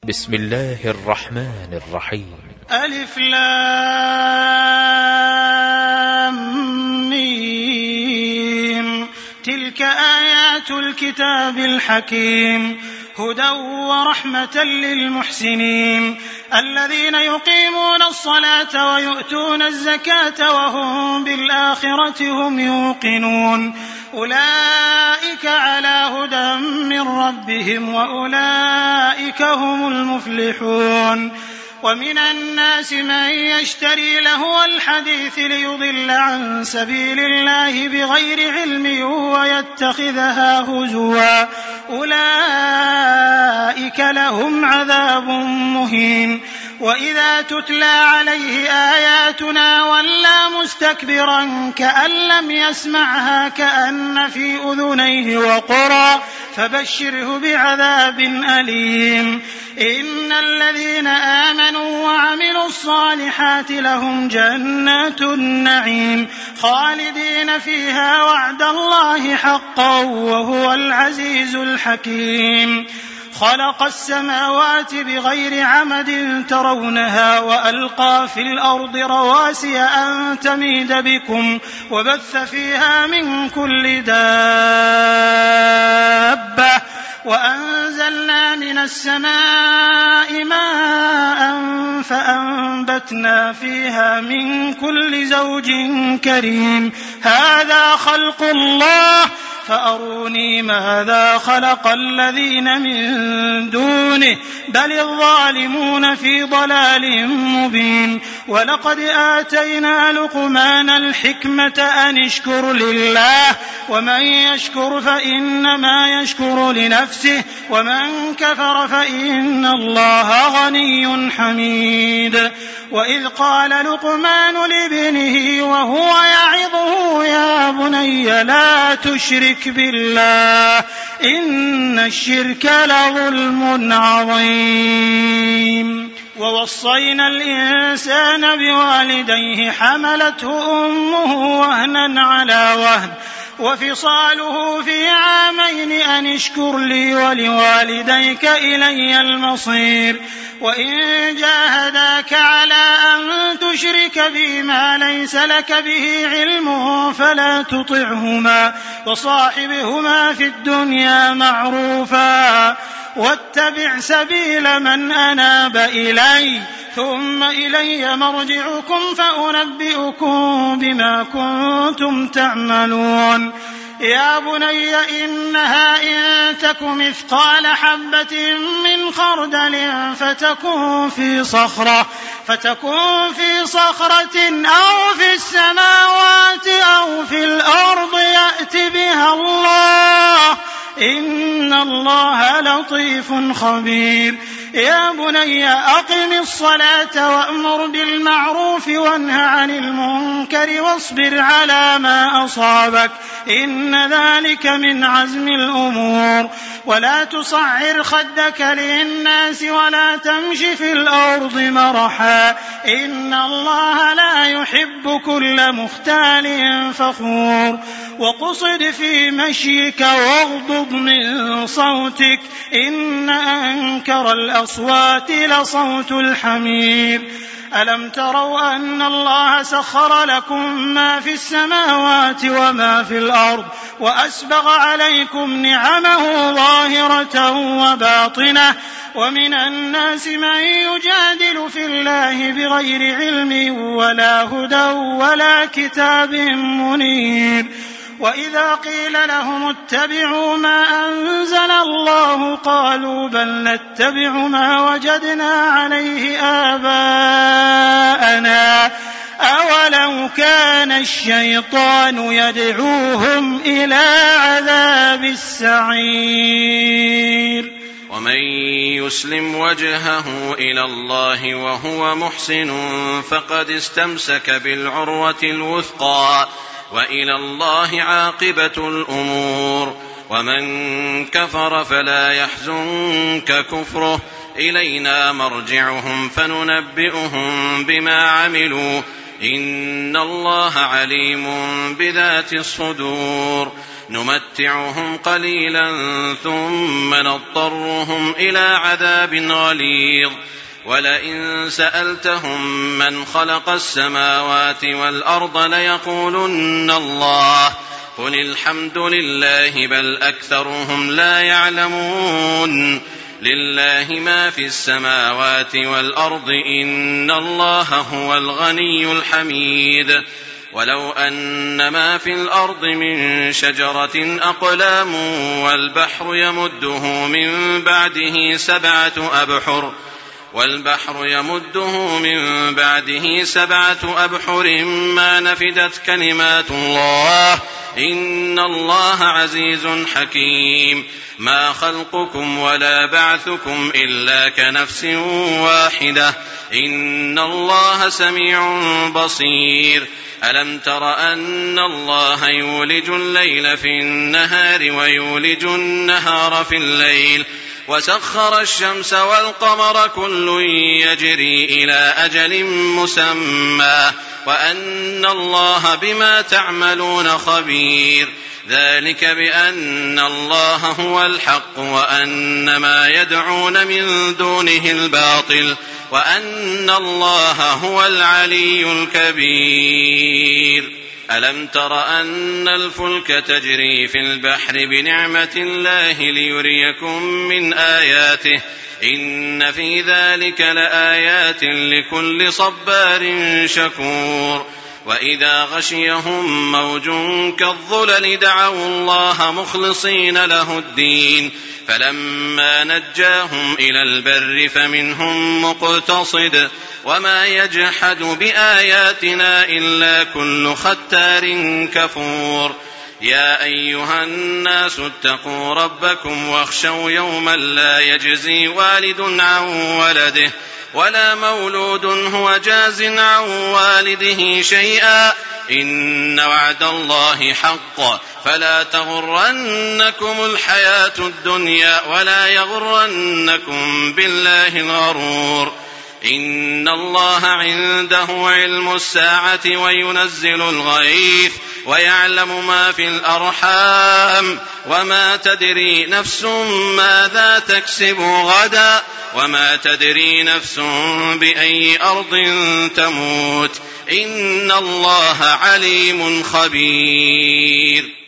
بسم الله الرحمن الرحيم. ألف لام ميم. تلك آيات الكتاب الحكيم هدى ورحمة للمحسنين الذين يقيمون الصلاة ويؤتون الزكاة وهم بالآخرة هم يوقنون أولئك على هدى من ربهم وأولئك هم المفلحون. ومن الناس من يشتري لهو الحديث ليضل عن سبيل الله بغير علم ويتخذها هزوا أولئك لهم عذاب مهين. وإذا تتلى عليه آياتنا ولى مستكبرا كأن لم يسمعها كأن في أذنيه وقرا فبشره بعذاب أليم. إن الذين آمنوا وعملوا الصالحات لهم جنات النعيم خالدين فيها وعد الله حقا وهو العزيز الحكيم. خلق السماوات بغير عمد ترونها وألقى في الأرض رواسي أن تميد بكم وبث فيها من كل دابة وأنزلنا من السماء ماء فأنبتنا فيها من كل زوج كريم. هذا خلق الله فأروني ماذا خلق الذين من دونه بل الظالمون في ضلال مبين. ولقد آتينا لقمان الحكمة أن اشكر لله ومن يشكر فإنما يشكر لنفسه ومن كفر فإن الله غني حميد. وإذ قال لقمان لابنه وهو يعظه يا بني لا تشرك بالله إن الشرك لظلم عظيم. ووصينا الإنسان بوالديه حملته أمه وهنا على وهن وفصاله في عامين أن اشكر لي ولوالديك إلي المصير. وإن جاهداك على أن تشرك بي ما ليس لك به علم فلا تطعهما وصاحبهما في الدنيا معروفا واتبع سبيل من أناب إلي ثم إلي مرجعكم فأنبئكم بما كنتم تعملون. يا بني إنها إن تك مثقال حبة من خردل فتكون في صخرة أو في السماوات أو في الأرض يأت بها الله إن الله لطيف خبير. يا بني أقم الصلاة وأمر بالمعروف وانه عن المنكر واصبر على ما أصابك إن ذلك من عزم الأمور. ولا تصعر خدك للناس ولا تمش في الأرض مرحا إن الله لا يحب كل مختال فخور. وقصد في مشيك واغضض من صوتك إن أنكر الأصوات لصوت الحمير. ألم تروا أن الله سخر لكم ما في السماوات وما في الأرض وأسبغ عليكم نعمه ظاهرة وباطنة ومن الناس من يجادل في الله بغير علم ولا هدى ولا كتاب منير. وإذا قيل لهم اتبعوا ما أنزل الله قالوا بل نتبع ما وجدنا عليه آباءنا أولو كان الشيطان يدعوهم إلى عذاب السعير. ومن يسلم وجهه إلى الله وهو محسن فقد استمسك بالعروة الوثقى وإلى الله عاقبة الأمور. ومن كفر فلا يحزنك كفره إلينا مرجعهم فننبئهم بما عملوا إن الله عليم بذات الصدور. نمتعهم قليلا ثم نضطرهم إلى عذاب غليظ ولئن سألتهم من خلق السماوات والأرض ليقولن الله قل الحمد لله بل أكثرهم لا يعلمون لله ما في السماوات والأرض إن الله هو الغني الحميد ولو أن ما في الأرض من شجرة أقلام والبحر يمده من بعده سبعة أبحر ما نفدت كلمات الله إن الله عزيز حكيم ما خلقكم ولا بعثكم إلا كنفس واحدة إن الله سميع بصير ألم تر أن الله يولج الليل في النهار ويولج النهار في الليل وسخر الشمس والقمر كل يجري إلى أجل مسمى وأن الله بما تعملون خبير ذلك بأن الله هو الحق وأن ما يدعون من دونه الباطل وأن الله هو العلي الكبير ألم تر أن الفلك تجري في البحر بنعمة الله ليريكم من آياته إن في ذلك لآيات لكل صبار شكور وإذا غشيهم موج كالظلل دعوا الله مخلصين له الدين فلما نجاهم إلى البر فمنهم مقتصد وما يجحد بآياتنا إلا كل ختار كفور يا أيها الناس اتقوا ربكم واخشوا يوما لا يجزي والد عن ولده ولا مولود هو جاز عن والده شيئا إن وعد الله حق فلا تغرنكم الحياة الدنيا ولا يغرنكم بالله الغرور إن الله عنده علم الساعة وينزل الغيث ويعلم ما في الأرحام وما تدري نفس ماذا تكسب غدا وما تدري نفس بأي أرض تموت إن الله عليم خبير